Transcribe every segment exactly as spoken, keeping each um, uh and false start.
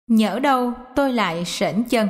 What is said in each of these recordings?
Nhỡ đâu tôi lại sởn chân.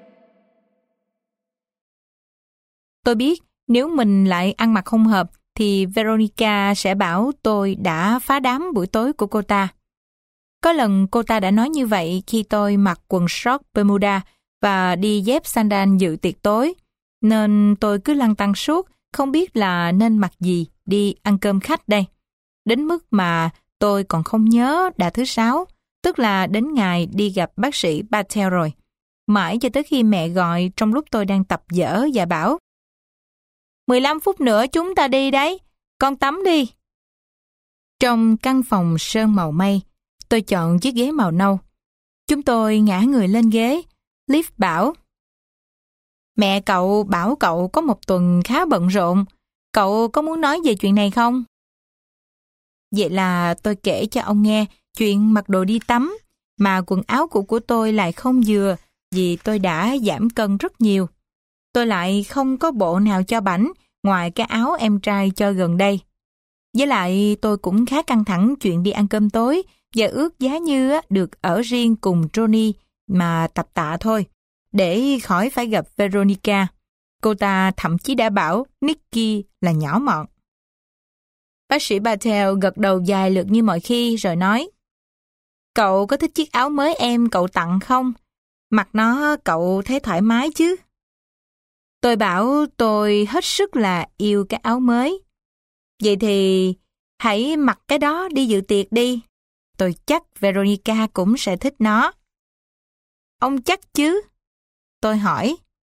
Tôi biết nếu mình lại ăn mặc không hợp thì Veronica sẽ bảo tôi đã phá đám buổi tối của cô ta. Có lần cô ta đã nói như vậy khi tôi mặc quần short Bermuda và đi dép sandal dự tiệc tối, nên tôi cứ lăn tăn suốt, không biết là nên mặc gì đi ăn cơm khách đây. Đến mức mà tôi còn không nhớ đã thứ sáu, tức là đến ngày đi gặp bác sĩ Patel rồi. Mãi cho tới khi mẹ gọi trong lúc tôi đang tập dở và bảo: mười lăm phút nữa chúng ta đi đấy, con tắm đi. Trong căn phòng sơn màu mây, tôi chọn chiếc ghế màu nâu. Chúng tôi ngã người lên ghế. Liv bảo: mẹ cậu bảo cậu có một tuần khá bận rộn. Cậu có muốn nói về chuyện này không? Vậy là tôi kể cho ông nghe chuyện mặc đồ đi tắm, mà quần áo cũ của tôi lại không vừa vì tôi đã giảm cân rất nhiều. Tôi lại không có bộ nào cho bảnh ngoài cái áo em trai cho gần đây. Với lại tôi cũng khá căng thẳng chuyện đi ăn cơm tối và ước giá như được ở riêng cùng Johnny mà tập tạ thôi, để khỏi phải gặp Veronica. Cô ta thậm chí đã bảo Nicky là nhỏ mọn. Bác sĩ Patel gật đầu dài lượt như mọi khi rồi nói: cậu có thích chiếc áo mới em cậu tặng không? Mặc nó cậu thấy thoải mái chứ? Tôi bảo tôi hết sức là yêu cái áo mới. Vậy thì hãy mặc cái đó đi dự tiệc đi. Tôi chắc Veronica cũng sẽ thích nó. Ông chắc chứ? Tôi hỏi.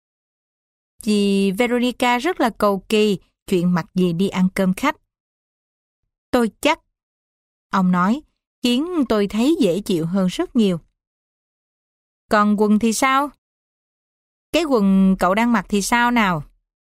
Vì Veronica rất là cầu kỳ chuyện mặc gì đi ăn cơm khách. Tôi chắc. Ông nói, khiến tôi thấy dễ chịu hơn rất nhiều. Còn quần thì sao? Cái quần cậu đang mặc thì sao nào?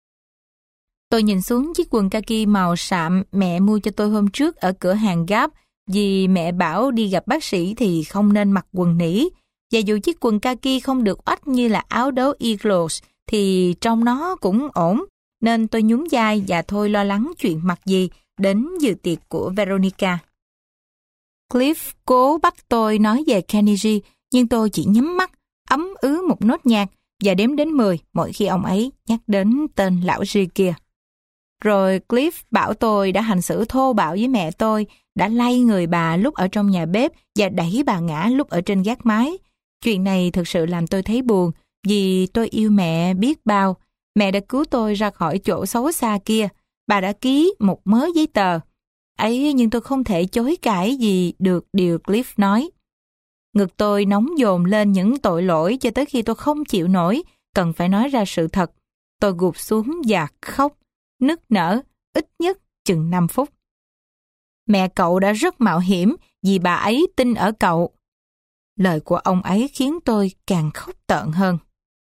Tôi nhìn xuống chiếc quần kaki màu sạm mẹ mua cho tôi hôm trước ở cửa hàng Gap, vì mẹ bảo đi gặp bác sĩ thì không nên mặc quần nỉ. Và dù chiếc quần kaki không được oách như là áo đấu Eagles thì trong nó cũng ổn, nên tôi nhún vai và thôi lo lắng chuyện mặc gì đến dự tiệc của Veronica. Cliff cố bắt tôi nói về Carnegie, nhưng tôi chỉ nhắm mắt, ấm ứ một nốt nhạc và đếm đến mười mỗi khi ông ấy nhắc đến tên lão G kia. Rồi Cliff bảo tôi đã hành xử thô bạo với mẹ tôi, đã lay người bà lúc ở trong nhà bếp và đẩy bà ngã lúc ở trên gác mái. Chuyện này thực sự làm tôi thấy buồn, vì tôi yêu mẹ biết bao. Mẹ đã cứu tôi ra khỏi chỗ xấu xa kia. Bà đã ký một mớ giấy tờ ấy, nhưng tôi không thể chối cãi gì được điều Cliff nói. Ngực tôi nóng dồn lên những tội lỗi cho tới khi tôi không chịu nổi, cần phải nói ra sự thật. Tôi gục xuống và khóc, nức nở, ít nhất chừng năm phút. Mẹ cậu đã rất mạo hiểm vì bà ấy tin ở cậu. Lời của ông ấy khiến tôi càng khóc tợn hơn.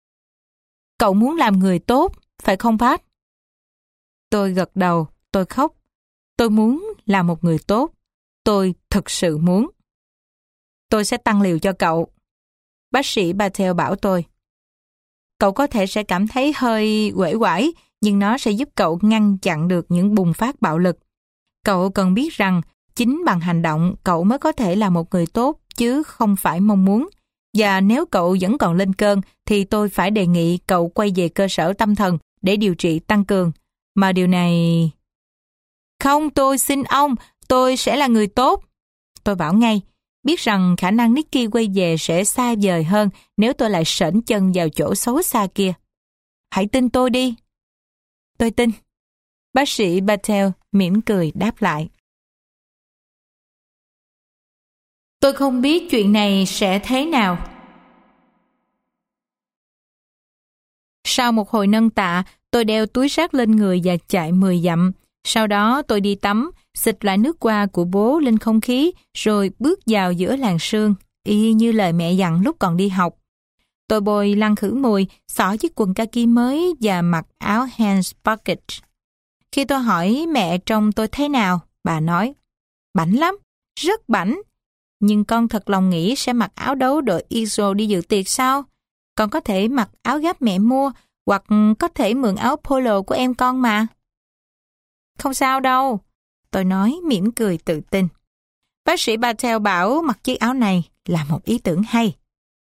Cậu muốn làm người tốt, phải không Pat? Tôi gật đầu, tôi khóc. Tôi muốn là một người tốt. Tôi thực sự muốn. Tôi sẽ tăng liều cho cậu. Bác sĩ Patel bảo tôi. Cậu có thể sẽ cảm thấy hơi uể oải, nhưng nó sẽ giúp cậu ngăn chặn được những bùng phát bạo lực. Cậu cần biết rằng chính bằng hành động cậu mới có thể là một người tốt, chứ không phải mong muốn. Và nếu cậu vẫn còn lên cơn thì tôi phải đề nghị cậu quay về cơ sở tâm thần để điều trị tăng cường. Mà điều này... Không, tôi xin ông, tôi sẽ là người tốt. Tôi bảo ngay, biết rằng khả năng Nicky quay về sẽ xa vời hơn nếu tôi lại sởn chân vào chỗ xấu xa kia. Hãy tin tôi đi. Tôi tin. Bác sĩ Patel mỉm cười đáp lại. Tôi không biết chuyện này sẽ thế nào. Sau một hồi nâng tạ, tôi đeo túi sát lên người và chạy mười dặm. Sau đó tôi đi tắm, xịt lại nước hoa của bố lên không khí, rồi bước vào giữa làn sương, y như lời mẹ dặn lúc còn đi học. Tôi bôi lăn khử mùi, xỏ chiếc quần kaki mới và mặc áo Hans Pocket. Khi tôi hỏi mẹ trông tôi thế nào, bà nói, bảnh lắm, rất bảnh. Nhưng con thật lòng nghĩ sẽ mặc áo đấu đội Eagle đi dự tiệc sao? Con có thể mặc áo gáp mẹ mua, hoặc có thể mượn áo polo của em con mà. Không sao đâu, tôi nói mỉm cười tự tin. Bác sĩ Patel bảo mặc chiếc áo này là một ý tưởng hay.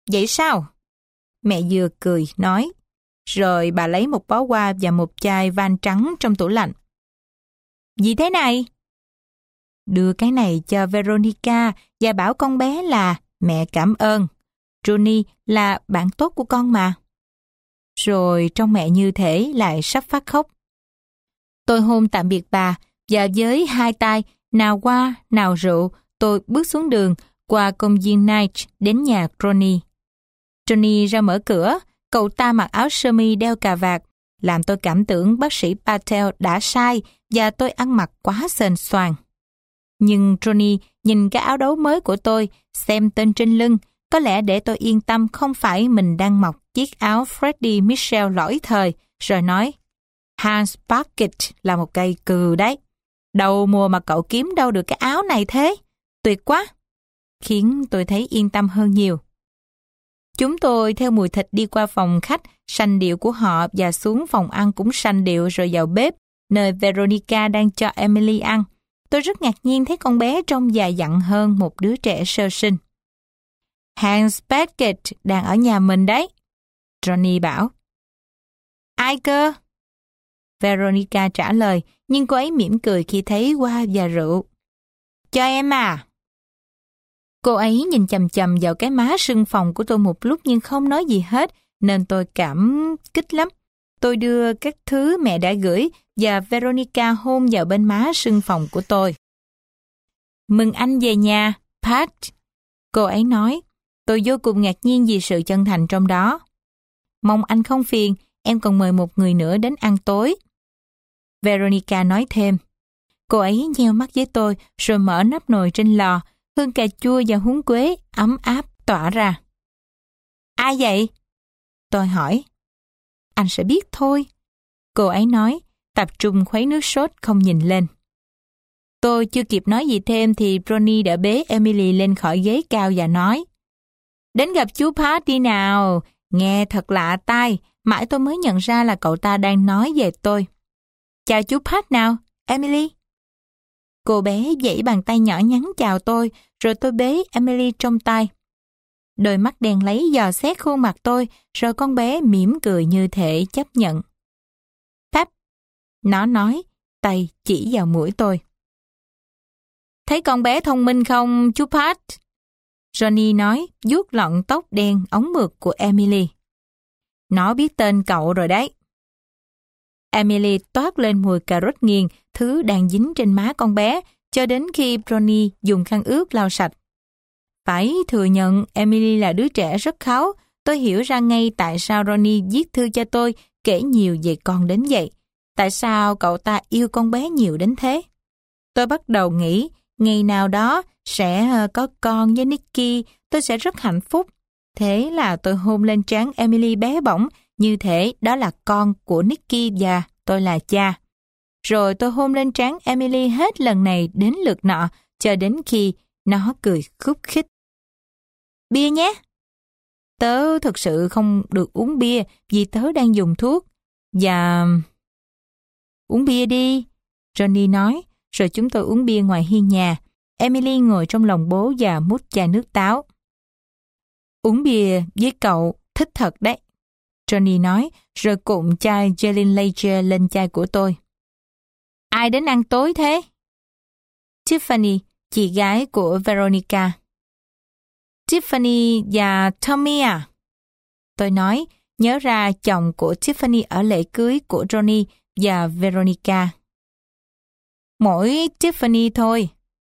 vậy sao? Mẹ vừa cười, nói. Rồi bà lấy một bó hoa và một chai van trắng trong tủ lạnh. Gì thế này? Đưa cái này cho Veronica và bảo con bé là mẹ cảm ơn. Johnny là bạn tốt của con mà. Rồi trông mẹ như thể lại sắp phát khóc. Tôi hôn tạm biệt bà và với hai tay, nào hoa, nào rượu, tôi bước xuống đường qua công viên Night đến nhà Johnny. Johnny ra mở cửa, cậu ta mặc áo sơ mi đeo cà vạt, làm tôi cảm tưởng bác sĩ Patel đã sai và tôi ăn mặc quá sền soàn. Nhưng Johnny nhìn cái áo đấu mới của tôi, xem tên trên lưng, có lẽ để tôi yên tâm không phải mình đang mặc chiếc áo Freddie Mitchell lỗi thời, rồi nói, Hans Parkett là một cây cừ đấy. Đầu mùa mà cậu kiếm đâu được cái áo này thế? Tuyệt quá! Khiến tôi thấy yên tâm hơn nhiều. Chúng tôi theo mùi thịt đi qua phòng khách sành điệu của họ và xuống phòng ăn cũng sành điệu rồi vào bếp, nơi Veronica đang cho Emily ăn. Tôi rất ngạc nhiên thấy con bé trông già dặn hơn một đứa trẻ sơ sinh. Hans Parkett đang ở nhà mình đấy, Johnny bảo. Ai cơ? Veronica trả lời, nhưng cô ấy mỉm cười khi thấy hoa và rượu. Cho em à. Cô ấy nhìn chằm chằm vào cái má sưng phồng của tôi một lúc nhưng không nói gì hết, nên tôi cảm kích lắm. Tôi đưa các thứ mẹ đã gửi và Veronica hôn vào bên má sưng phồng của tôi. Mừng anh về nhà, Pat. Cô ấy nói. Tôi vô cùng ngạc nhiên vì sự chân thành trong đó. Mong anh không phiền, em còn mời một người nữa đến ăn tối. Veronica nói thêm. Cô ấy nheo mắt với tôi rồi mở nắp nồi trên lò, hương cà chua và húng quế ấm áp tỏa ra. Ai vậy? Tôi hỏi. Anh sẽ biết thôi. Cô ấy nói, tập trung khuấy nước sốt không nhìn lên. Tôi chưa kịp nói gì thêm thì Ronnie đã bế Emily lên khỏi ghế cao và nói, đến gặp chú Pat đi nào, nghe thật lạ tai, mãi tôi mới nhận ra là cậu ta đang nói về tôi. Chào chú Pat nào, Emily. Cô bé giãy bàn tay nhỏ nhắn chào tôi, rồi tôi bế Emily trong tay. Đôi mắt đen lấy dò xét khuôn mặt tôi, rồi con bé mỉm cười như thể chấp nhận. Pat, nó nói, tay chỉ vào mũi tôi. Thấy con bé thông minh không, chú Pat? Johnny nói, vuốt lọn tóc đen ống mượt của Emily. Nó biết tên cậu rồi đấy. Emily toát lên mùi cà rốt nghiền, thứ đang dính trên má con bé, cho đến khi Johnny dùng khăn ướt lau sạch. Phải thừa nhận Emily là đứa trẻ rất kháu. Tôi hiểu ra ngay tại sao Ronnie viết thư cho tôi kể nhiều về con đến vậy. Tại sao cậu ta yêu con bé nhiều đến thế? Tôi bắt đầu nghĩ ngày nào đó sẽ có con với Nicky, tôi sẽ rất hạnh phúc. Thế là tôi hôn lên trán Emily bé bỏng, như thể đó là con của Nicky và tôi là cha. Rồi tôi hôn lên trán Emily hết lần này đến lượt nọ, cho đến khi nó cười khúc khích. Bia nhé! Tớ thực sự không được uống bia vì tớ đang dùng thuốc. Và... Uống bia đi, Johnny nói, rồi chúng tôi uống bia ngoài hiên nhà. Emily ngồi trong lòng bố và múc chai nước táo. Uống bia với cậu thích thật đấy, Johnny nói, rồi cụm chai Jalen Lager lên chai của tôi. Ai đến ăn tối thế? Tiffany, chị gái của Veronica. Tiffany và Tommy à? Tôi nói, nhớ ra chồng của Tiffany ở lễ cưới của Johnny và Veronica. Mỗi Tiffany thôi.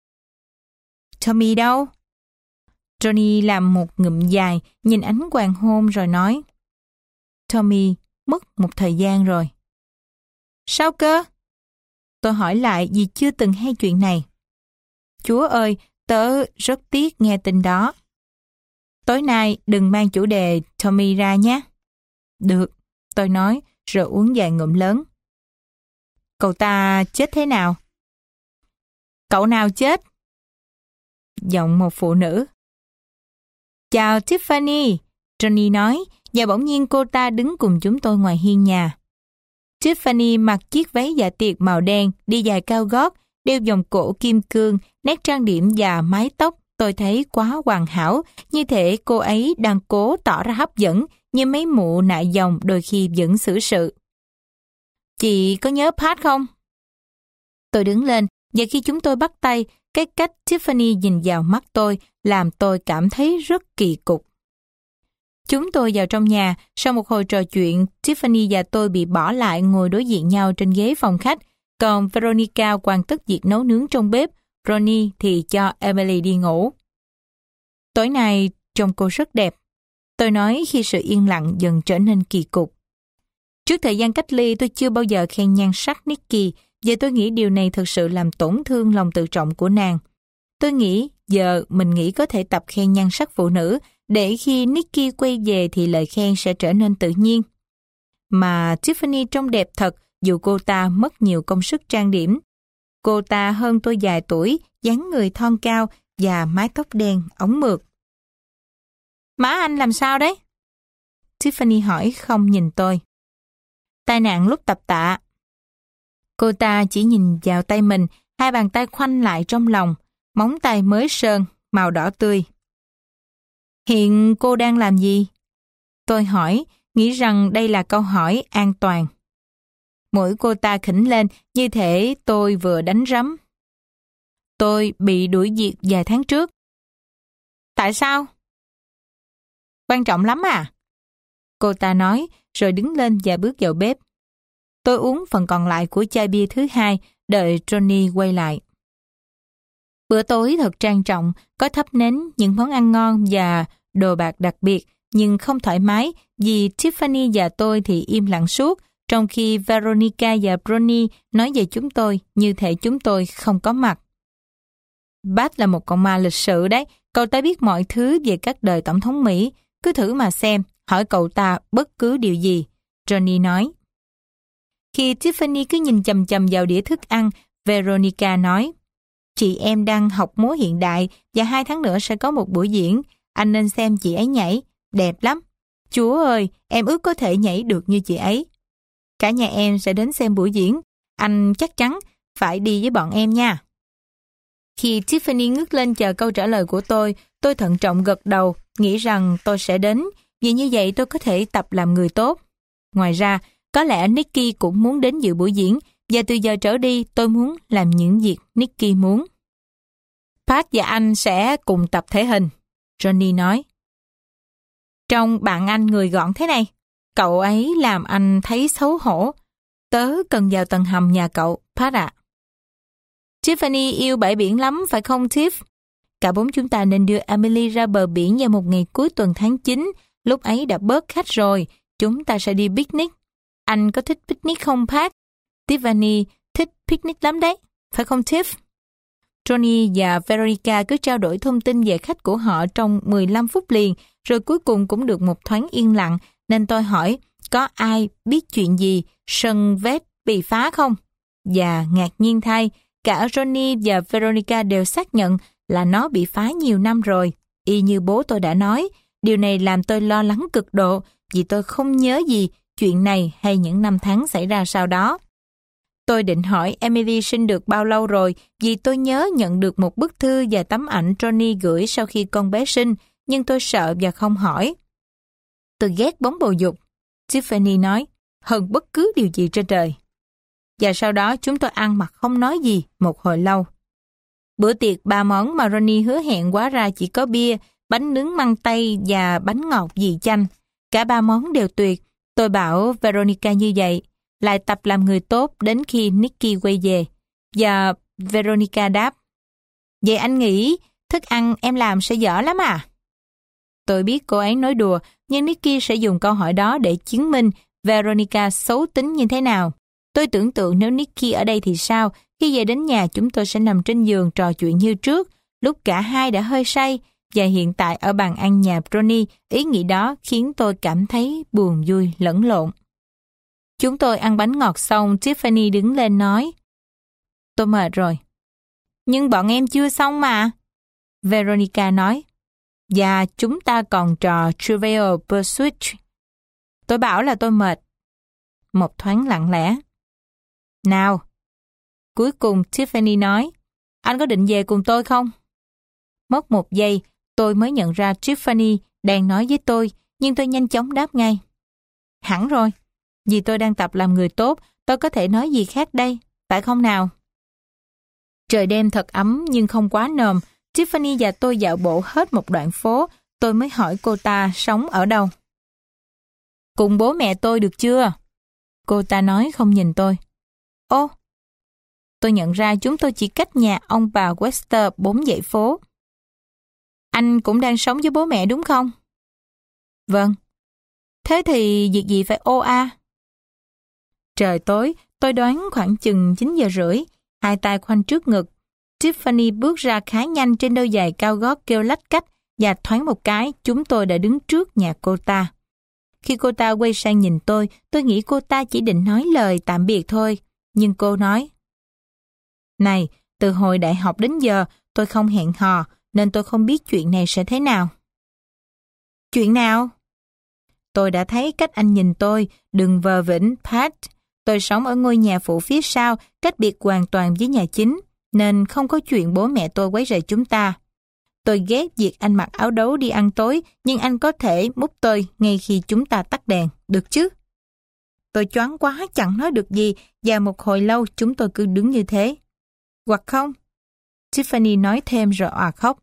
Tommy đâu? Johnny làm một ngụm dài, nhìn ánh hoàng hôn rồi nói. Tommy mất một thời gian rồi. Sao cơ? Tôi hỏi lại vì chưa từng hay chuyện này. Chúa ơi, tớ rất tiếc nghe tin đó. Tối nay đừng mang chủ đề Tommy ra nhé. Được, tôi nói, rồi uống vài ngụm lớn. Cậu ta chết thế nào? Cậu nào chết? Giọng một phụ nữ. Chào Tiffany, Johnny nói, và bỗng nhiên cô ta đứng cùng chúng tôi ngoài hiên nhà. Tiffany mặc chiếc váy dạ tiệc màu đen, đi giày cao gót, đeo vòng cổ kim cương, nét trang điểm và mái tóc Tôi thấy quá hoàn hảo, như thể cô ấy đang cố tỏ ra hấp dẫn, như mấy mụ nại dòng đôi khi vẫn xử sự. Chị có nhớ Pat không? Tôi đứng lên, và khi chúng tôi bắt tay, cái cách Tiffany nhìn vào mắt tôi làm tôi cảm thấy rất kỳ cục. Chúng tôi vào trong nhà, sau một hồi trò chuyện, Tiffany và tôi bị bỏ lại ngồi đối diện nhau trên ghế phòng khách, còn Veronica hoàn tất việc nấu nướng trong bếp, Ronnie thì cho Emily đi ngủ. Tối nay trông cô rất đẹp, tôi nói khi sự yên lặng dần trở nên kỳ cục. Trước thời gian cách ly tôi chưa bao giờ khen nhan sắc Nikki, và tôi nghĩ điều này thực sự làm tổn thương lòng tự trọng của nàng. Tôi nghĩ giờ mình nghĩ có thể tập khen nhan sắc phụ nữ, để khi Nikki quay về thì lời khen sẽ trở nên tự nhiên. Mà Tiffany trông đẹp thật dù cô ta mất nhiều công sức trang điểm. Cô ta hơn tôi vài tuổi, dáng người thon cao và mái tóc đen, ống mượt. Má anh làm sao đấy? Tiffany hỏi không nhìn tôi. Tai nạn lúc tập tạ. Cô ta chỉ nhìn vào tay mình, hai bàn tay khoanh lại trong lòng, móng tay mới sơn, màu đỏ tươi. Hiện cô đang làm gì? Tôi hỏi, nghĩ rằng đây là câu hỏi an toàn. Mũi cô ta khỉnh lên như thể tôi vừa đánh rắm. Tôi bị đuổi việc vài tháng trước. Tại sao? Quan trọng lắm à? Cô ta nói, rồi đứng lên và bước vào bếp. Tôi uống phần còn lại của chai bia thứ hai, đợi Johnny quay lại. Bữa tối thật trang trọng, có thắp nến, những món ăn ngon và đồ bạc đặc biệt, nhưng không thoải mái vì Tiffany và tôi thì im lặng suốt, trong khi Veronica và Bronnie nói về chúng tôi như thể chúng tôi không có mặt. Bat là một con ma lịch sự đấy, cậu ta biết mọi thứ về các đời tổng thống Mỹ, cứ thử mà xem, hỏi cậu ta bất cứ điều gì, Johnny nói. Khi Tiffany cứ nhìn chằm chằm vào đĩa thức ăn, Veronica nói, chị em đang học múa hiện đại và hai tháng nữa sẽ có một buổi diễn, anh nên xem chị ấy nhảy, đẹp lắm. Chúa ơi, em ước có thể nhảy được như chị ấy. Cả nhà em sẽ đến xem buổi diễn, anh chắc chắn phải đi với bọn em nha. Khi Tiffany ngước lên chờ câu trả lời của tôi, tôi thận trọng gật đầu, nghĩ rằng tôi sẽ đến, vì như vậy tôi có thể tập làm người tốt. Ngoài ra, có lẽ Nikki cũng muốn đến dự buổi diễn, và từ giờ trở đi tôi muốn làm những việc Nikki muốn. Pat và anh sẽ cùng tập thể hình, Johnny nói. Trong bạn anh người gọn thế này, cậu ấy làm anh thấy xấu hổ. Tớ cần vào tầng hầm nhà cậu, Pat ạ. Tiffany yêu bãi biển lắm, phải không Tiff? Cả bốn chúng ta nên đưa Emily ra bờ biển vào một ngày cuối tuần tháng chín, lúc ấy đã bớt khách rồi, chúng ta sẽ đi picnic. Anh có thích picnic không Pat? Tiffany thích picnic lắm đấy, phải không Tiff? Johnny và Veronica cứ trao đổi thông tin về khách của họ trong mười lăm phút liền, rồi cuối cùng cũng được một thoáng yên lặng, nên tôi hỏi, có ai biết chuyện gì sân vét bị phá không? Và ngạc nhiên thay, cả Johnny và Veronica đều xác nhận là nó bị phá nhiều năm rồi. Y như bố tôi đã nói, điều này làm tôi lo lắng cực độ, vì tôi không nhớ gì chuyện này hay những năm tháng xảy ra sau đó. Tôi định hỏi Emily sinh được bao lâu rồi, vì tôi nhớ nhận được một bức thư và tấm ảnh Johnny gửi sau khi con bé sinh, nhưng tôi sợ và không hỏi. Tôi ghét bóng bầu dục, Tiffany nói, hơn bất cứ điều gì trên đời. Và sau đó chúng tôi ăn mặc không nói gì một hồi lâu. Bữa tiệc ba món mà Ronnie hứa hẹn hóa ra chỉ có bia, bánh nướng măng tây và bánh ngọt dì chanh. Cả ba món đều tuyệt. Tôi bảo Veronica như vậy, lại tập làm người tốt đến khi Nikki quay về. Và Veronica đáp, vậy anh nghĩ thức ăn em làm sẽ dở lắm à? Tôi biết cô ấy nói đùa, nhưng Nikki sẽ dùng câu hỏi đó để chứng minh Veronica xấu tính như thế nào. Tôi tưởng tượng nếu Nikki ở đây thì sao, khi về đến nhà chúng tôi sẽ nằm trên giường trò chuyện như trước, lúc cả hai đã hơi say, và hiện tại ở bàn ăn nhà Bronnie, ý nghĩ đó khiến tôi cảm thấy buồn vui lẫn lộn. Chúng tôi ăn bánh ngọt xong, Tiffany đứng lên nói, tôi mệt rồi. Nhưng bọn em chưa xong mà. Veronica nói, và chúng ta còn trò Trivial Pursuit. Tôi bảo là tôi mệt. Một thoáng lặng lẽ. Nào. Cuối cùng Tiffany nói, anh có định về cùng tôi không? Mất một giây, tôi mới nhận ra Tiffany đang nói với tôi, nhưng tôi nhanh chóng đáp ngay. Hẳn rồi, vì tôi đang tập làm người tốt, tôi có thể nói gì khác đây, phải không nào? Trời đêm thật ấm nhưng không quá nồm. Tiffany và tôi dạo bộ hết một đoạn phố. Tôi mới hỏi cô ta sống ở đâu. Cùng bố mẹ tôi được chưa? Cô ta nói không nhìn tôi. Ô, tôi nhận ra chúng tôi chỉ cách nhà ông bà Webster bốn dãy phố. Anh cũng đang sống với bố mẹ đúng không? Vâng. Thế thì việc gì phải ô a? Trời tối, tôi đoán khoảng chừng chín giờ rưỡi, hai tay khoanh trước ngực. Tiffany bước ra khá nhanh trên đôi giày cao gót kêu lách cách và thoáng một cái chúng tôi đã đứng trước nhà cô ta. Khi cô ta quay sang nhìn tôi, tôi nghĩ cô ta chỉ định nói lời tạm biệt thôi. Nhưng cô nói, này, từ hồi đại học đến giờ tôi không hẹn hò nên tôi không biết chuyện này sẽ thế nào. Chuyện nào? Tôi đã thấy cách anh nhìn tôi, đừng vờ vĩnh, Pat. Tôi sống ở ngôi nhà phụ phía sau, cách biệt hoàn toàn với nhà chính, nên không có chuyện bố mẹ tôi quấy rầy chúng ta. Tôi ghét việc anh mặc áo đấu đi ăn tối, nhưng anh có thể múc tôi ngay khi chúng ta tắt đèn, được chứ? Tôi choáng quá chẳng nói được gì, và một hồi lâu chúng tôi cứ đứng như thế. Hoặc không? Tiffany nói thêm rồi òa khóc.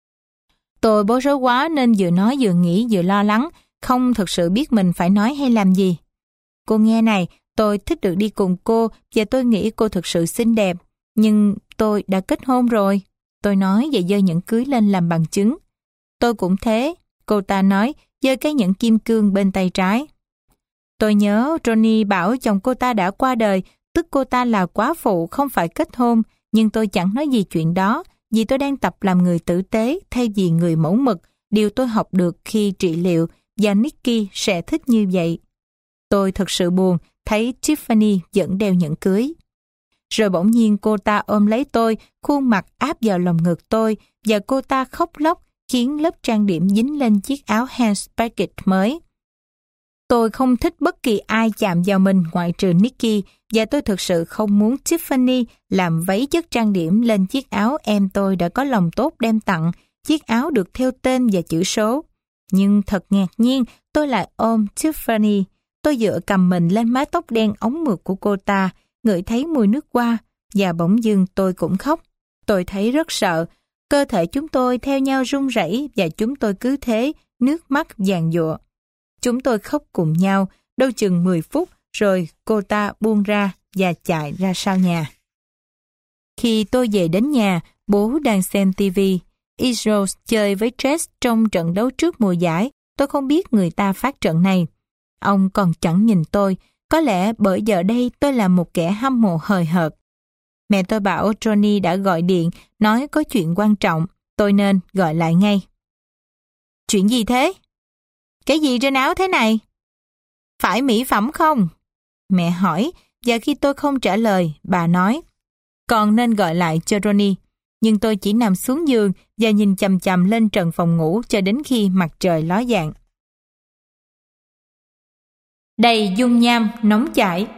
Tôi bối rối quá nên vừa nói vừa nghĩ vừa lo lắng, không thực sự biết mình phải nói hay làm gì. Cô nghe này, tôi thích được đi cùng cô và tôi nghĩ cô thực sự xinh đẹp. Nhưng tôi đã kết hôn rồi. Tôi nói và giơ nhẫn cưới lên làm bằng chứng. Tôi cũng thế, cô ta nói, giơ cái nhẫn kim cương bên tay trái. Tôi nhớ Johnny bảo chồng cô ta đã qua đời, tức cô ta là quá phụ không phải kết hôn, nhưng tôi chẳng nói gì chuyện đó, vì tôi đang tập làm người tử tế thay vì người mẫu mực, điều tôi học được khi trị liệu, và Nicky sẽ thích như vậy. Tôi thật sự buồn thấy Tiffany vẫn đeo nhẫn cưới. Rồi bỗng nhiên cô ta ôm lấy tôi, khuôn mặt áp vào lòng ngực tôi, và cô ta khóc lóc khiến lớp trang điểm dính lên chiếc áo handspaghetti mới. Tôi không thích bất kỳ ai chạm vào mình ngoại trừ Nicky, và tôi thực sự không muốn Tiffany làm vấy chất trang điểm lên chiếc áo em tôi đã có lòng tốt đem tặng, chiếc áo được thêu tên và chữ số. Nhưng thật ngạc nhiên, tôi lại ôm Tiffany. Tôi dựa cầm mình lên mái tóc đen óng mượt của cô ta, ngửi thấy mùi nước hoa, và bỗng dưng tôi cũng khóc. Tôi thấy rất sợ. Cơ thể chúng tôi theo nhau run rẩy và chúng tôi cứ thế, nước mắt giàn giụa. Chúng tôi khóc cùng nhau, đâu chừng mười phút, rồi cô ta buông ra và chạy ra sau nhà. Khi tôi về đến nhà, bố đang xem ti vi. Israel chơi với Jess trong trận đấu trước mùa giải. Tôi không biết người ta phát trận này. Ông còn chẳng nhìn tôi. Có lẽ bởi giờ đây tôi là một kẻ hâm mộ hời hợt. Mẹ tôi bảo Johnny đã gọi điện, nói có chuyện quan trọng. Tôi nên gọi lại ngay. Chuyện gì thế? Cái gì trên áo thế này? Phải mỹ phẩm không? Mẹ hỏi, và khi tôi không trả lời, bà nói, còn nên gọi lại cho Johnny. Nhưng tôi chỉ nằm xuống giường và nhìn chằm chằm lên trần phòng ngủ cho đến khi mặt trời ló dạng. Đầy dung nham nóng chảy.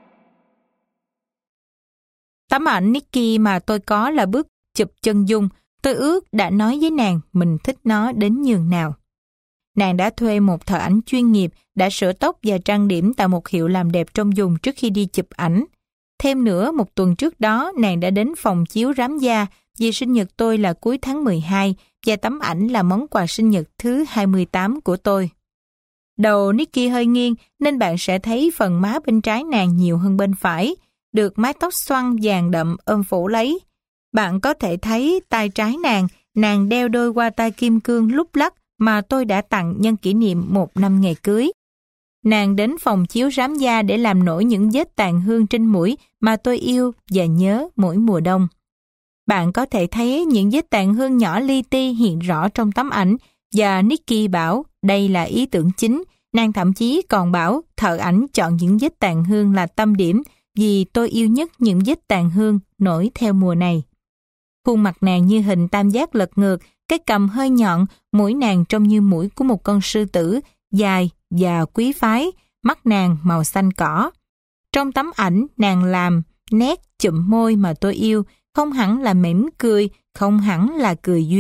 Tấm ảnh Nicky mà tôi có là bức chụp chân dung. Tôi ước đã nói với nàng mình thích nó đến nhường nào. Nàng đã thuê một thợ ảnh chuyên nghiệp, đã sửa tóc và trang điểm tại một hiệu làm đẹp trong vùng trước khi đi chụp ảnh. Thêm nữa, một tuần trước đó, nàng đã đến phòng chiếu rám da vì sinh nhật tôi là cuối tháng mười hai và tấm ảnh là món quà sinh nhật thứ hai mươi tám của tôi. Đầu Nicky hơi nghiêng nên bạn sẽ thấy phần má bên trái nàng nhiều hơn bên phải, được mái tóc xoăn vàng đậm ôm phủ lấy. Bạn có thể thấy tay trái nàng, nàng đeo đôi hoa tai kim cương lúc lắc mà tôi đã tặng nhân kỷ niệm một năm ngày cưới. Nàng đến phòng chiếu rám da để làm nổi những vết tàn hương trên mũi mà tôi yêu và nhớ mỗi mùa đông. Bạn có thể thấy những vết tàn hương nhỏ li ti hiện rõ trong tấm ảnh và Nicky bảo đây là ý tưởng chính. Nàng thậm chí còn bảo thợ ảnh chọn những vết tàn hương là tâm điểm vì tôi yêu nhất những vết tàn hương nổi theo mùa này. Khuôn mặt nàng như hình tam giác lật ngược, cái cằm hơi nhọn, mũi nàng trông như mũi của một con sư tử, dài và quý phái, mắt nàng màu xanh cỏ. Trong tấm ảnh, nàng làm nét chụm môi mà tôi yêu, không hẳn là mỉm cười, không hẳn là cười duyên.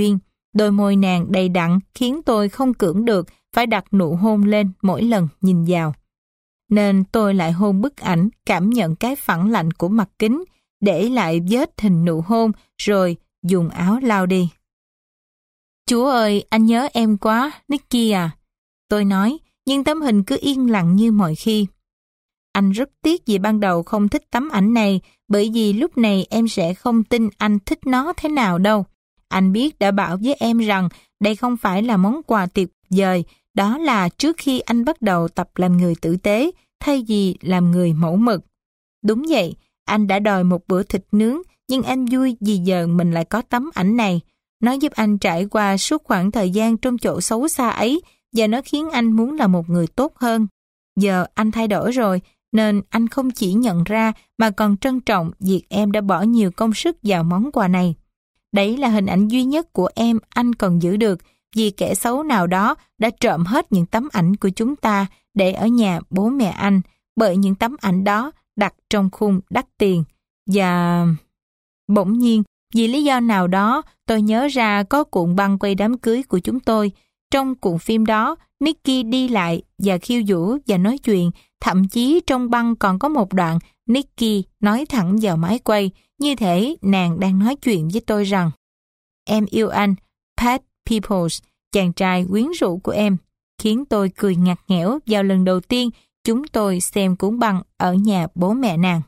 Đôi môi nàng đầy đặn khiến tôi không cưỡng được phải đặt nụ hôn lên mỗi lần nhìn vào. Nên tôi lại hôn bức ảnh, cảm nhận cái phẳng lạnh của mặt kính, để lại vết hình nụ hôn, rồi dùng áo lau đi. Chúa ơi, anh nhớ em quá, Nicky à. Tôi nói, nhưng tấm hình cứ yên lặng như mọi khi. Anh rất tiếc vì ban đầu không thích tấm ảnh này, bởi vì lúc này em sẽ không tin anh thích nó thế nào đâu. Anh biết đã bảo với em rằng đây không phải là món quà tuyệt vời, đó là trước khi anh bắt đầu tập làm người tử tế, thay vì làm người mẫu mực. Đúng vậy, anh đã đòi một bữa thịt nướng, nhưng anh vui vì giờ mình lại có tấm ảnh này. Nó giúp anh trải qua suốt khoảng thời gian trong chỗ xấu xa ấy, và nó khiến anh muốn là một người tốt hơn. Giờ anh thay đổi rồi, nên anh không chỉ nhận ra mà còn trân trọng việc em đã bỏ nhiều công sức vào món quà này. Đấy là hình ảnh duy nhất của em anh còn giữ được, vì kẻ xấu nào đó đã trộm hết những tấm ảnh của chúng ta để ở nhà bố mẹ anh, bởi những tấm ảnh đó đặt trong khung đắt tiền. Và bỗng nhiên, vì lý do nào đó, tôi nhớ ra có cuộn băng quay đám cưới của chúng tôi. Trong cuộn phim đó, Nicky đi lại và khiêu vũ và nói chuyện. Thậm chí trong băng còn có một đoạn Nicky nói thẳng vào máy quay, như thể nàng đang nói chuyện với tôi rằng: "Em yêu anh, Pat Peoples, chàng trai quyến rũ của em", khiến tôi cười ngặt nghẽo vào lần đầu tiên chúng tôi xem cuốn băng ở nhà bố mẹ nàng.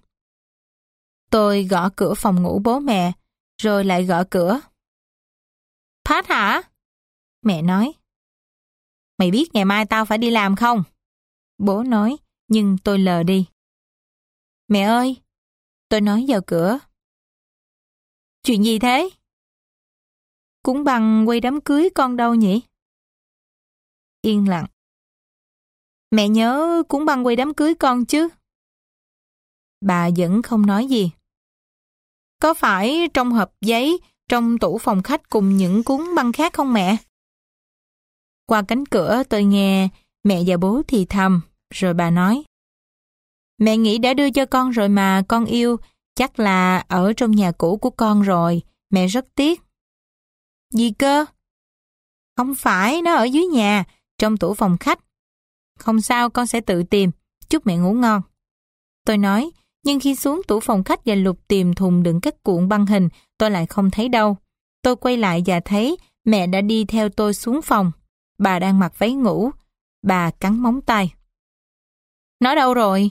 Tôi gõ cửa phòng ngủ bố mẹ, rồi lại gõ cửa. "Pat hả?" Mẹ nói. "Mày biết ngày mai tao phải đi làm không?" Bố nói, nhưng tôi lờ đi. "Mẹ ơi," tôi nói vào cửa. "Chuyện gì thế?" "Cuốn băng quay đám cưới con đâu nhỉ?" Yên lặng. "Mẹ nhớ cuốn băng quay đám cưới con chứ?" Bà vẫn không nói gì. "Có phải trong hộp giấy, trong tủ phòng khách cùng những cuốn băng khác không mẹ?" Qua cánh cửa tôi nghe mẹ và bố thì thầm, rồi bà nói: "Mẹ nghĩ đã đưa cho con rồi mà, con yêu, chắc là ở trong nhà cũ của con rồi, mẹ rất tiếc." "Gì cơ?" "Không phải, nó ở dưới nhà, trong tủ phòng khách." "Không sao, con sẽ tự tìm, chúc mẹ ngủ ngon." Tôi nói, nhưng khi xuống tủ phòng khách và lục tìm thùng đựng các cuộn băng hình, tôi lại không thấy đâu. Tôi quay lại và thấy mẹ đã đi theo tôi xuống phòng. Bà đang mặc váy ngủ. Bà cắn móng tay. "Nó đâu rồi?"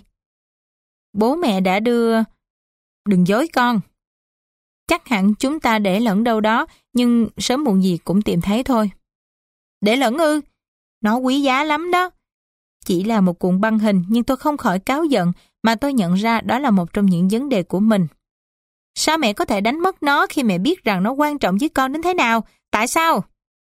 "Bố mẹ đã đưa..." "Đừng dối con." "Chắc hẳn chúng ta để lẫn đâu đó, nhưng sớm muộn gì cũng tìm thấy thôi." "Để lẫn ư? Nó quý giá lắm đó." Chỉ là một cuộn băng hình, nhưng tôi không khỏi cáu giận, mà tôi nhận ra đó là một trong những vấn đề của mình. "Sao mẹ có thể đánh mất nó khi mẹ biết rằng nó quan trọng với con đến thế nào? Tại sao?"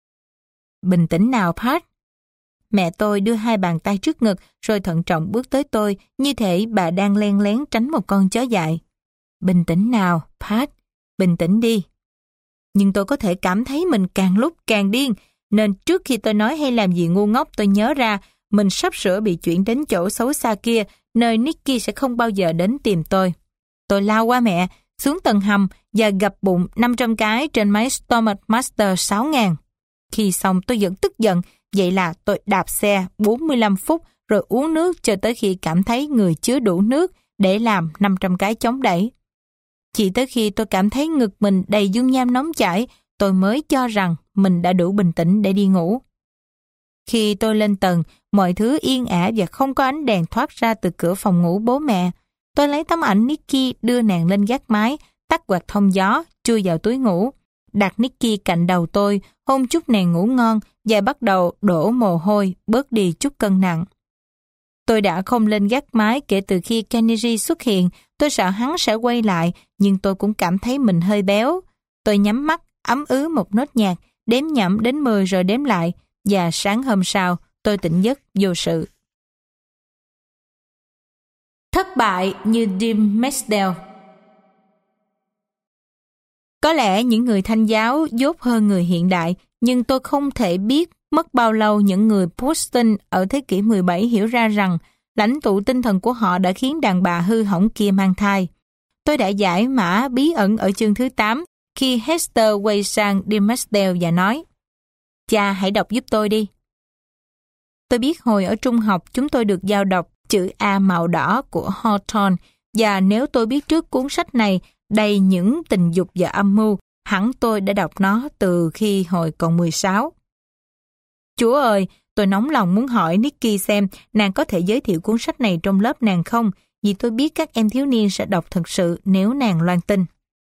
"Bình tĩnh nào, Pat." Mẹ tôi đưa hai bàn tay trước ngực, rồi thận trọng bước tới tôi, như thể bà đang len lén tránh một con chó dại. "Bình tĩnh nào, Pat, bình tĩnh đi." Nhưng tôi có thể cảm thấy mình càng lúc càng điên, nên trước khi tôi nói hay làm gì ngu ngốc, tôi nhớ ra mình sắp sửa bị chuyển đến chỗ xấu xa kia, nơi Nicky sẽ không bao giờ đến tìm tôi. Tôi lao qua mẹ, xuống tầng hầm và gập bụng năm trăm cái trên máy Stomach Master sáu nghìn. Khi xong tôi vẫn tức giận, vậy là tôi đạp xe bốn mươi lăm phút rồi uống nước cho tới khi cảm thấy người chứa đủ nước để làm năm trăm cái chống đẩy. Chỉ tới khi tôi cảm thấy ngực mình đầy dung nham nóng chảy, tôi mới cho rằng mình đã đủ bình tĩnh để đi ngủ. Khi tôi lên tầng, mọi thứ yên ả và không có ánh đèn thoát ra từ cửa phòng ngủ bố mẹ. Tôi lấy tấm ảnh Nicky đưa nàng lên gác mái, tắt quạt thông gió, chui vào túi ngủ, đặt Nicky cạnh đầu tôi, hôn chúc nàng ngủ ngon và bắt đầu đổ mồ hôi, bớt đi chút cân nặng. Tôi đã không lên gác mái kể từ khi Kennedy xuất hiện. Tôi sợ hắn sẽ quay lại, nhưng tôi cũng cảm thấy mình hơi béo. Tôi nhắm mắt, ấm ứ một nốt nhạc, đếm nhẩm đến mười rồi đếm lại, và sáng hôm sau, tôi tỉnh giấc vô sự. Thất bại như Jim Mesdale. Có lẽ những người Thanh giáo dốt hơn người hiện đại, nhưng tôi không thể biết mất bao lâu những người Boston ở thế kỷ mười bảy hiểu ra rằng lãnh tụ tinh thần của họ đã khiến đàn bà hư hỏng kia mang thai. Tôi đã giải mã bí ẩn ở chương thứ tám khi Hester quay sang Jim Mesdale và nói: Cha hãy đọc giúp tôi đi. Tôi biết hồi ở trung học chúng tôi được giao đọc chữ A màu đỏ của Hawthorne, và nếu tôi biết trước cuốn sách này đầy những tình dục và âm mưu, hẳn tôi đã đọc nó từ khi hồi còn mười sáu. Chúa ơi, tôi nóng lòng muốn hỏi Nicky xem nàng có thể giới thiệu cuốn sách này trong lớp nàng không, vì tôi biết các em thiếu niên sẽ đọc thật sự nếu nàng loan tin.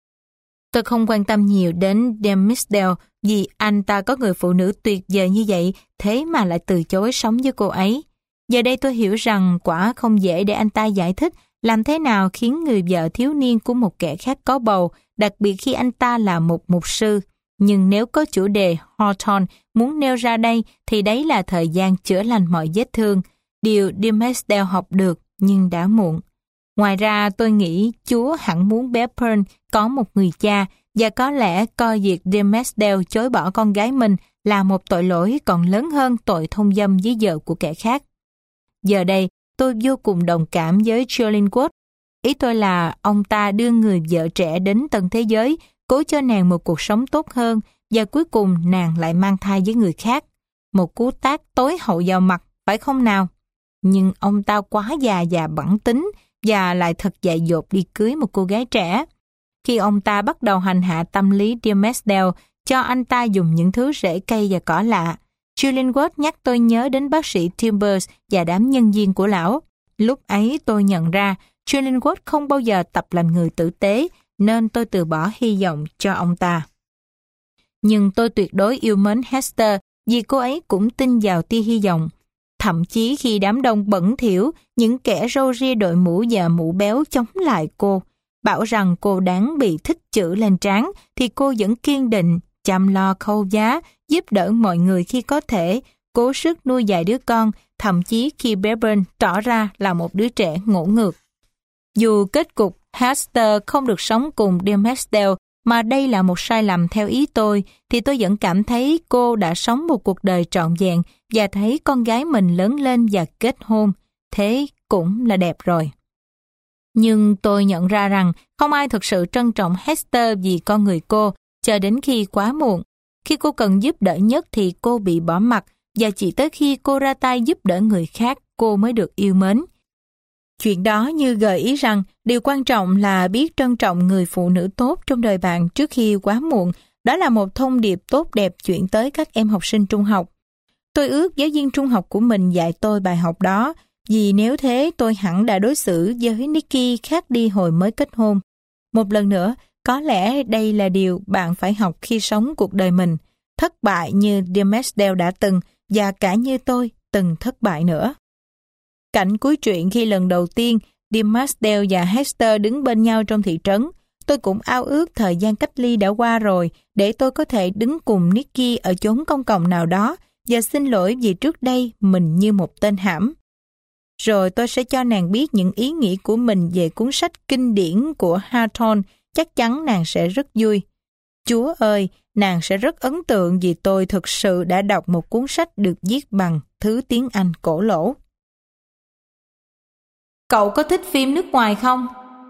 Tôi không quan tâm nhiều đến Dimmesdale vì anh ta có người phụ nữ tuyệt vời như vậy, thế mà lại từ chối sống với cô ấy. Giờ đây tôi hiểu rằng quả không dễ để anh ta giải thích làm thế nào khiến người vợ thiếu niên của một kẻ khác có bầu, đặc biệt khi anh ta là một mục sư. Nhưng nếu có chủ đề Hawthorne muốn nêu ra đây thì đấy là thời gian chữa lành mọi vết thương, điều Dimmesdale học được nhưng đã muộn. Ngoài ra tôi nghĩ Chúa hẳn muốn bé Pearl có một người cha, và có lẽ coi việc Dimmesdale chối bỏ con gái mình là một tội lỗi còn lớn hơn tội thông dâm với vợ của kẻ khác. Giờ đây, tôi vô cùng đồng cảm với Chillingworth. Ý tôi là ông ta đưa người vợ trẻ đến tân thế giới, cố cho nàng một cuộc sống tốt hơn, và cuối cùng nàng lại mang thai với người khác. Một cú tát tối hậu vào mặt, phải không nào? Nhưng ông ta quá già và bẵng tính, và lại thật dại dột đi cưới một cô gái trẻ. Khi ông ta bắt đầu hành hạ tâm lý Dimmesdale, cho anh ta dùng những thứ rễ cây và cỏ lạ, Chillingworth nhắc tôi nhớ đến bác sĩ Timbers và đám nhân viên của lão. Lúc ấy tôi nhận ra Chillingworth không bao giờ tập làm người tử tế, nên tôi từ bỏ hy vọng cho ông ta. Nhưng tôi tuyệt đối yêu mến Hester vì cô ấy cũng tin vào tia hy vọng. Thậm chí khi đám đông bẩn thỉu, những kẻ râu ria đội mũ và mũ béo chống lại cô, bảo rằng cô đáng bị thích chữ lên trán, thì cô vẫn kiên định, chăm lo khâu giá, giúp đỡ mọi người khi có thể, cố sức nuôi dạy đứa con, thậm chí khi bé Ben tỏ ra là một đứa trẻ ngỗ ngược. Dù kết cục Hester không được sống cùng Dimmesdale, mà đây là một sai lầm theo ý tôi, thì tôi vẫn cảm thấy cô đã sống một cuộc đời trọn vẹn và thấy con gái mình lớn lên và kết hôn. Thế cũng là đẹp rồi. Nhưng tôi nhận ra rằng không ai thực sự trân trọng Hester vì con người cô, cho đến khi quá muộn. Khi cô cần giúp đỡ nhất thì cô bị bỏ mặc, và chỉ tới khi cô ra tay giúp đỡ người khác, cô mới được yêu mến. Chuyện đó như gợi ý rằng điều quan trọng là biết trân trọng người phụ nữ tốt trong đời bạn trước khi quá muộn. Đó là một thông điệp tốt đẹp chuyển tới các em học sinh trung học. Tôi ước giáo viên trung học của mình dạy tôi bài học đó, vì nếu thế tôi hẳn đã đối xử với Nicky khác đi hồi mới kết hôn. Một lần nữa, có lẽ đây là điều bạn phải học khi sống cuộc đời mình, thất bại như Dimmesdale đã từng, và cả như tôi từng thất bại nữa. Cảnh cuối truyện khi lần đầu tiên Dimmesdale và Hester đứng bên nhau trong thị trấn, tôi cũng ao ước thời gian cách ly đã qua rồi để tôi có thể đứng cùng Nicky ở chốn công cộng nào đó và xin lỗi vì trước đây mình như một tên hãm. Rồi tôi sẽ cho nàng biết những ý nghĩ của mình về cuốn sách kinh điển của Hawthorne, chắc chắn nàng sẽ rất vui. Chúa ơi, nàng sẽ rất ấn tượng vì tôi thực sự đã đọc một cuốn sách được viết bằng thứ tiếng Anh cổ lỗ. Cậu có thích phim nước ngoài không?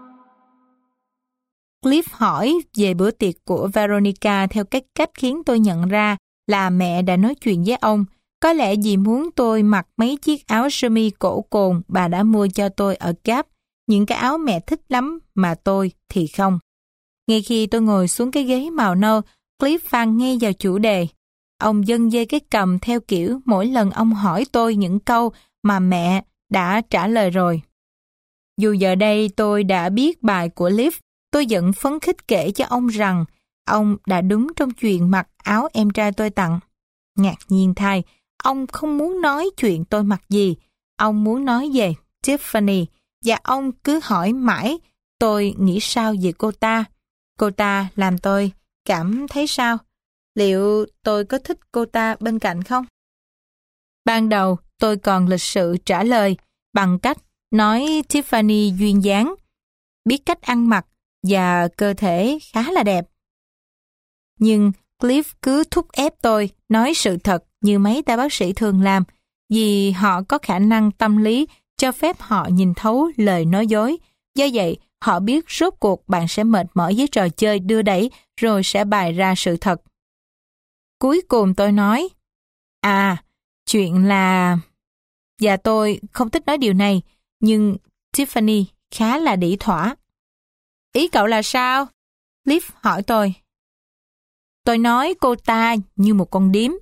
Cliff hỏi về bữa tiệc của Veronica theo cái cách khiến tôi nhận ra là mẹ đã nói chuyện với ông. Có lẽ vì muốn tôi mặc mấy chiếc áo sơ mi cổ cồn bà đã mua cho tôi ở Gap, những cái áo mẹ thích lắm mà tôi thì không. Ngay khi tôi ngồi xuống cái ghế màu nâu, Cliff phang nghe vào chủ đề. Ông dâng dê cái cầm theo kiểu mỗi lần ông hỏi tôi những câu mà mẹ đã trả lời rồi. Dù giờ đây tôi đã biết bài của Liv, tôi vẫn phấn khích kể cho ông rằng ông đã đúng trong chuyện mặc áo em trai tôi tặng. Ngạc nhiên thay, ông không muốn nói chuyện tôi mặc gì. Ông muốn nói về Tiffany, và ông cứ hỏi mãi tôi nghĩ sao về cô ta. Cô ta làm tôi cảm thấy sao? Liệu tôi có thích cô ta bên cạnh không? Ban đầu tôi còn lịch sự trả lời bằng cách nói Tiffany duyên dáng, biết cách ăn mặc và cơ thể khá là đẹp. Nhưng Cliff cứ thúc ép tôi nói sự thật như mấy tay bác sĩ thường làm, vì họ có khả năng tâm lý cho phép họ nhìn thấu lời nói dối. Do vậy, họ biết rốt cuộc bạn sẽ mệt mỏi với trò chơi đưa đẩy rồi sẽ bày ra sự thật. cuối cùng tôi nói, à, chuyện là... Và tôi không thích nói điều này, nhưng Tiffany khá là đĩ thỏa. Ý cậu là sao? Cliff hỏi tôi. Tôi nói cô ta như một con điếm.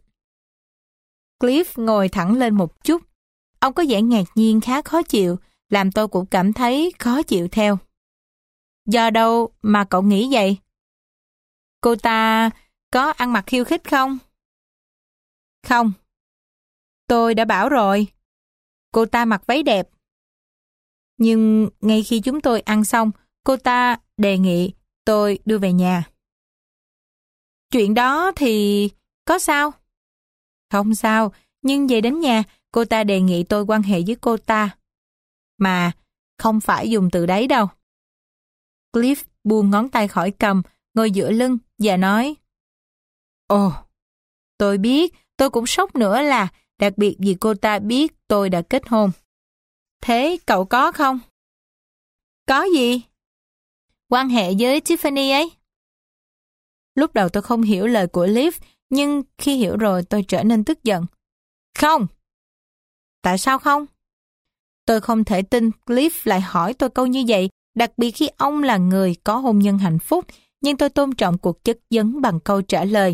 Cliff ngồi thẳng lên một chút. Ông có vẻ ngạc nhiên khá khó chịu, làm tôi cũng cảm thấy khó chịu theo. Do đâu mà cậu nghĩ vậy? Cô ta có ăn mặc khiêu khích không? Không. Tôi đã bảo rồi. Cô ta mặc váy đẹp. Nhưng ngay khi chúng tôi ăn xong, cô ta đề nghị tôi đưa về nhà. Chuyện đó thì có sao? Không sao, nhưng về đến nhà, cô ta đề nghị tôi quan hệ với cô ta. Mà không phải dùng từ đấy đâu. Cliff buông ngón tay khỏi cầm, ngồi dựa lưng và nói, Ồ, tôi biết, tôi cũng sốc nữa là, đặc biệt vì cô ta biết tôi đã kết hôn. Thế cậu có không? Có gì? Quan hệ với Tiffany ấy. Lúc đầu tôi không hiểu lời của Cliff, nhưng khi hiểu rồi tôi trở nên tức giận. Không. Tại sao không? Tôi không thể tin Cliff lại hỏi tôi câu như vậy, đặc biệt khi ông là người có hôn nhân hạnh phúc, nhưng tôi tôn trọng cuộc chất vấn bằng câu trả lời.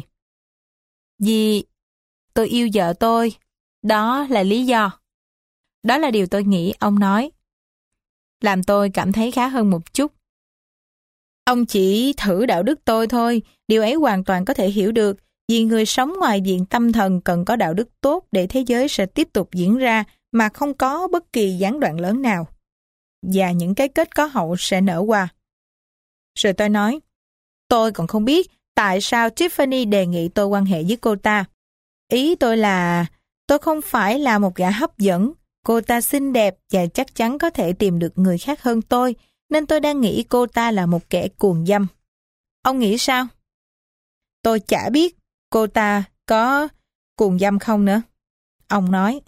Vì tôi yêu vợ tôi, đó là lý do. Đó là điều tôi nghĩ ông nói. Làm tôi cảm thấy khá hơn một chút. Ông chỉ thử đạo đức tôi thôi, điều ấy hoàn toàn có thể hiểu được, vì người sống ngoài diện tâm thần cần có đạo đức tốt để thế giới sẽ tiếp tục diễn ra mà không có bất kỳ gián đoạn lớn nào. Và những cái kết có hậu sẽ nở qua. Rồi tôi nói, tôi còn không biết tại sao Tiffany đề nghị tôi quan hệ với cô ta. Ý tôi là, tôi không phải là một gã hấp dẫn, cô ta xinh đẹp và chắc chắn có thể tìm được người khác hơn tôi, nên tôi đang nghĩ cô ta là một kẻ cuồng dâm. Ông nghĩ sao? Tôi chả biết cô ta có cuồng dâm không nữa. Ông nói.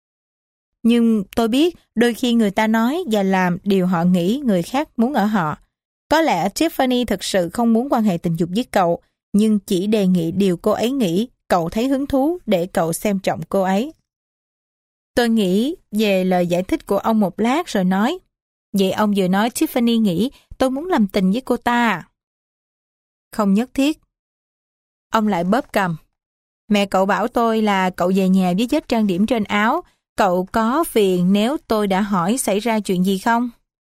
Nhưng tôi biết đôi khi người ta nói và làm điều họ nghĩ người khác muốn ở họ. Có lẽ Tiffany thực sự không muốn quan hệ tình dục với cậu, nhưng chỉ đề nghị điều cô ấy nghĩ cậu thấy hứng thú để cậu xem trọng cô ấy. Tôi nghĩ về lời giải thích của ông một lát rồi nói, vậy ông vừa nói Tiffany nghĩ tôi muốn làm tình với cô ta à? Không nhất thiết. Ông lại bóp cằm. Mẹ cậu bảo tôi là cậu về nhà với vết trang điểm trên áo. Cậu có phiền nếu tôi đã hỏi xảy ra chuyện gì không?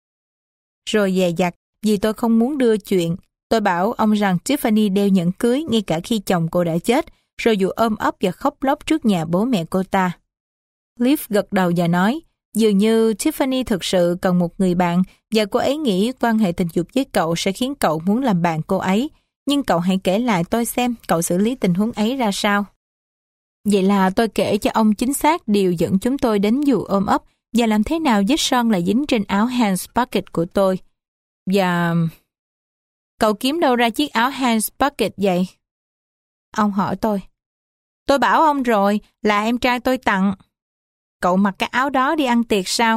Rồi dè dặt, vì tôi không muốn đưa chuyện. Tôi bảo ông rằng Tiffany đeo nhẫn cưới ngay cả khi chồng cô đã chết, rồi dù ôm ấp và khóc lóc trước nhà bố mẹ cô ta. Cliff gật đầu và nói, dường như Tiffany thực sự cần một người bạn và cô ấy nghĩ quan hệ tình dục với cậu sẽ khiến cậu muốn làm bạn cô ấy. Nhưng cậu hãy kể lại tôi xem cậu xử lý tình huống ấy ra sao. Vậy là tôi kể cho ông chính xác điều dẫn chúng tôi đến vụ ôm ấp và làm thế nào vết son lại dính trên áo Hans Bucket của tôi. Và... Cậu kiếm đâu ra chiếc áo Hans Bucket vậy? Ông hỏi tôi. Tôi bảo ông rồi, là em trai tôi tặng. Cậu mặc cái áo đó đi ăn tiệc sao?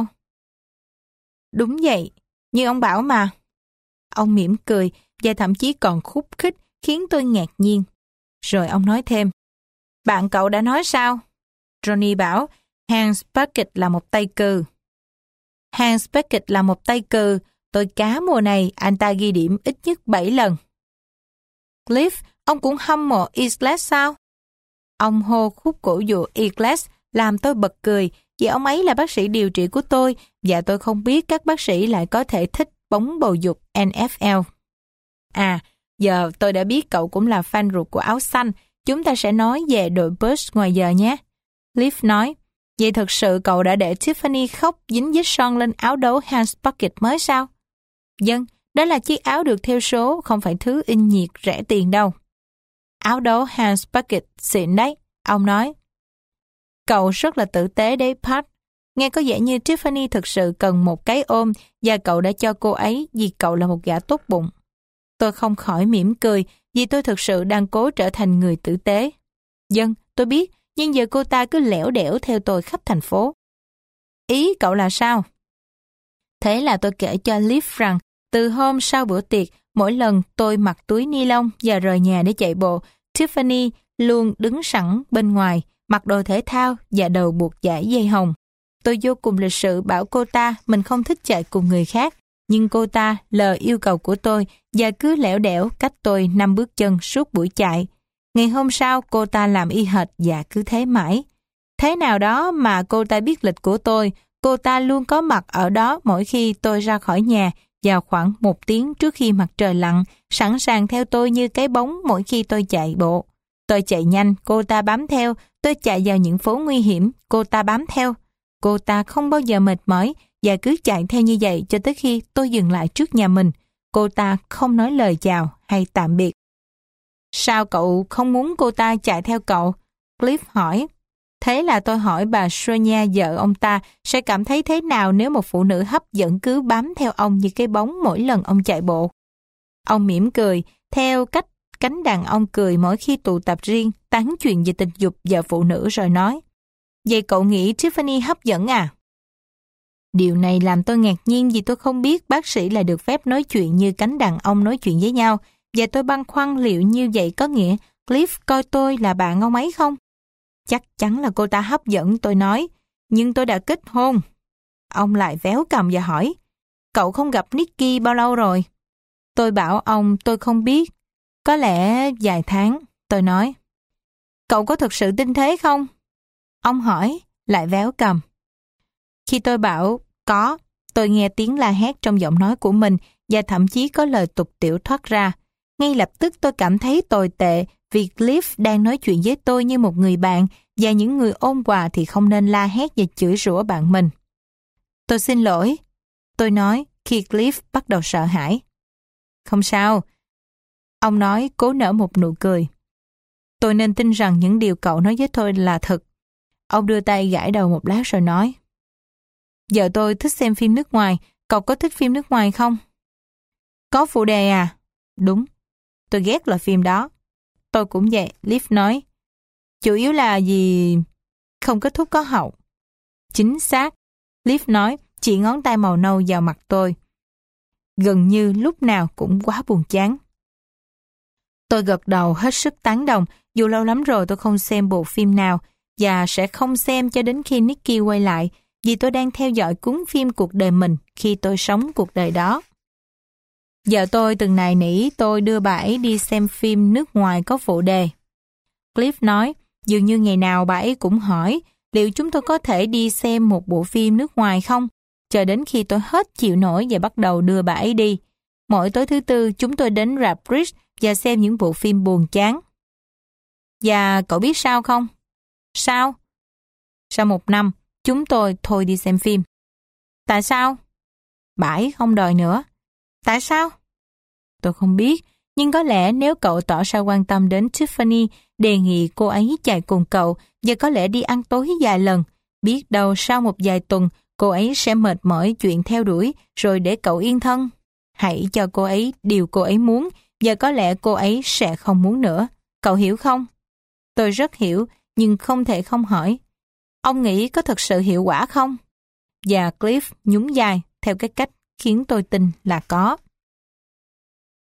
Đúng vậy, như ông bảo mà. Ông mỉm cười và thậm chí còn khúc khích khiến tôi ngạc nhiên. Rồi ông nói thêm. Bạn cậu đã nói sao? Johnny bảo Hans Bucket là một tay cừ. Hans Bucket là một tay cừ. Tôi cá mùa này anh ta ghi điểm ít nhất bảy lần. Cliff, ông cũng hâm mộ Eagles sao? Ông hô khúc cổ vũ Eagles làm tôi bật cười vì ông ấy là bác sĩ điều trị của tôi và tôi không biết các bác sĩ lại có thể thích bóng bầu dục N F L. À, giờ tôi đã biết cậu cũng là fan ruột của áo xanh. Chúng ta sẽ nói về đội Bucks ngoài giờ nhé. Cliff nói, vậy thực sự cậu đã để Tiffany khóc dính vết son lên áo đấu Hans Bucket mới sao? Vâng, đó là chiếc áo được theo số, không phải thứ in nhiệt rẻ tiền đâu. Áo đấu Hans Bucket xịn đấy, ông nói. Cậu rất là tử tế đấy, Pat. Nghe có vẻ như Tiffany thực sự cần một cái ôm và cậu đã cho cô ấy vì cậu là một gã tốt bụng. Tôi không khỏi mỉm cười vì tôi thực sự đang cố trở thành người tử tế. Vâng, tôi biết, nhưng giờ cô ta cứ lẻo đẻo theo tôi khắp thành phố. Ý cậu là sao? Thế là tôi kể cho Liv rằng từ hôm sau bữa tiệc, mỗi lần tôi mặc túi ni lông và rời nhà để chạy bộ, Tiffany luôn đứng sẵn bên ngoài, mặc đồ thể thao và đầu buộc dải dây hồng. Tôi vô cùng lịch sự bảo cô ta mình không thích chạy cùng người khác, nhưng cô ta lờ yêu cầu của tôi và cứ lẻo đẻo cách tôi năm bước chân suốt buổi chạy. Ngày hôm sau cô ta làm y hệt và cứ thế mãi. Thế nào đó mà cô ta biết lịch của tôi, cô ta luôn có mặt ở đó mỗi khi tôi ra khỏi nhà vào khoảng một tiếng trước khi mặt trời lặn, sẵn sàng theo tôi như cái bóng mỗi khi tôi chạy bộ. Tôi chạy nhanh, cô ta bám theo. Tôi chạy vào những phố nguy hiểm, cô ta bám theo. Cô ta không bao giờ mệt mỏi và cứ chạy theo như vậy cho tới khi tôi dừng lại trước nhà mình. Cô ta không nói lời chào hay tạm biệt. Sao cậu không muốn cô ta chạy theo cậu? Cliff hỏi. Thế là tôi hỏi bà Sonia, vợ ông ta, sẽ cảm thấy thế nào nếu một phụ nữ hấp dẫn cứ bám theo ông như cái bóng mỗi lần ông chạy bộ. Ông mỉm cười, theo cách cánh đàn ông cười mỗi khi tụ tập riêng, tán chuyện về tình dục và phụ nữ rồi nói. Vậy cậu nghĩ Tiffany hấp dẫn à? Điều này làm tôi ngạc nhiên vì tôi không biết bác sĩ lại được phép nói chuyện như cánh đàn ông nói chuyện với nhau, và tôi băn khoăn liệu như vậy có nghĩa Cliff coi tôi là bạn ông ấy không? Chắc chắn là cô ta hấp dẫn, tôi nói, nhưng tôi đã kết hôn. Ông lại véo cầm và hỏi, cậu không gặp Nicky bao lâu rồi? Tôi bảo ông tôi không biết, có lẽ vài tháng, tôi nói. Cậu có thực sự tin thế không? Ông hỏi, lại véo cầm. Khi tôi bảo có, tôi nghe tiếng la hét trong giọng nói của mình và thậm chí có lời tục tĩu thoát ra. Ngay lập tức tôi cảm thấy tồi tệ vì Cliff đang nói chuyện với tôi như một người bạn và những người ôn hòa thì không nên la hét và chửi rủa bạn mình. Tôi xin lỗi, tôi nói khi Cliff bắt đầu sợ hãi. Không sao, ông nói cố nở một nụ cười. Tôi nên tin rằng những điều cậu nói với tôi là thật. Ông đưa tay gãi đầu một lát rồi nói. Vợ tôi thích xem phim nước ngoài, cậu có thích phim nước ngoài không? Có phụ đề à? Đúng, tôi ghét loại phim đó. Tôi cũng vậy, Cliff nói. Chủ yếu là vì không kết thúc có hậu. Chính xác, Cliff nói, chỉ ngón tay màu nâu vào mặt tôi. Gần như lúc nào cũng quá buồn chán. Tôi gật đầu hết sức tán đồng, dù lâu lắm rồi tôi không xem bộ phim nào và sẽ không xem cho đến khi Nicky quay lại, vì tôi đang theo dõi cuốn phim cuộc đời mình khi tôi sống cuộc đời đó. Vợ tôi từng nài nỉ tôi đưa bà ấy đi xem phim nước ngoài có phụ đề. Cliff nói, dường như ngày nào bà ấy cũng hỏi liệu chúng tôi có thể đi xem một bộ phim nước ngoài không, cho đến khi tôi hết chịu nổi và bắt đầu đưa bà ấy đi. Mỗi tối thứ tư chúng tôi đến rạp Bridge và xem những bộ phim buồn chán. Và cậu biết sao không? Sao? Sau một năm, chúng tôi thôi đi xem phim. Tại sao? Bà ấy không đòi nữa. Tại sao? Tôi không biết, nhưng có lẽ nếu cậu tỏ ra quan tâm đến Tiffany, đề nghị cô ấy chạy cùng cậu và có lẽ đi ăn tối vài lần, biết đâu sau một vài tuần cô ấy sẽ mệt mỏi chuyện theo đuổi rồi để cậu yên thân. Hãy cho cô ấy điều cô ấy muốn và có lẽ cô ấy sẽ không muốn nữa. Cậu hiểu không? Tôi rất hiểu, nhưng không thể không hỏi. Ông nghĩ có thật sự hiệu quả không? Và Cliff nhún vai theo cái cách khiến tôi tin là có.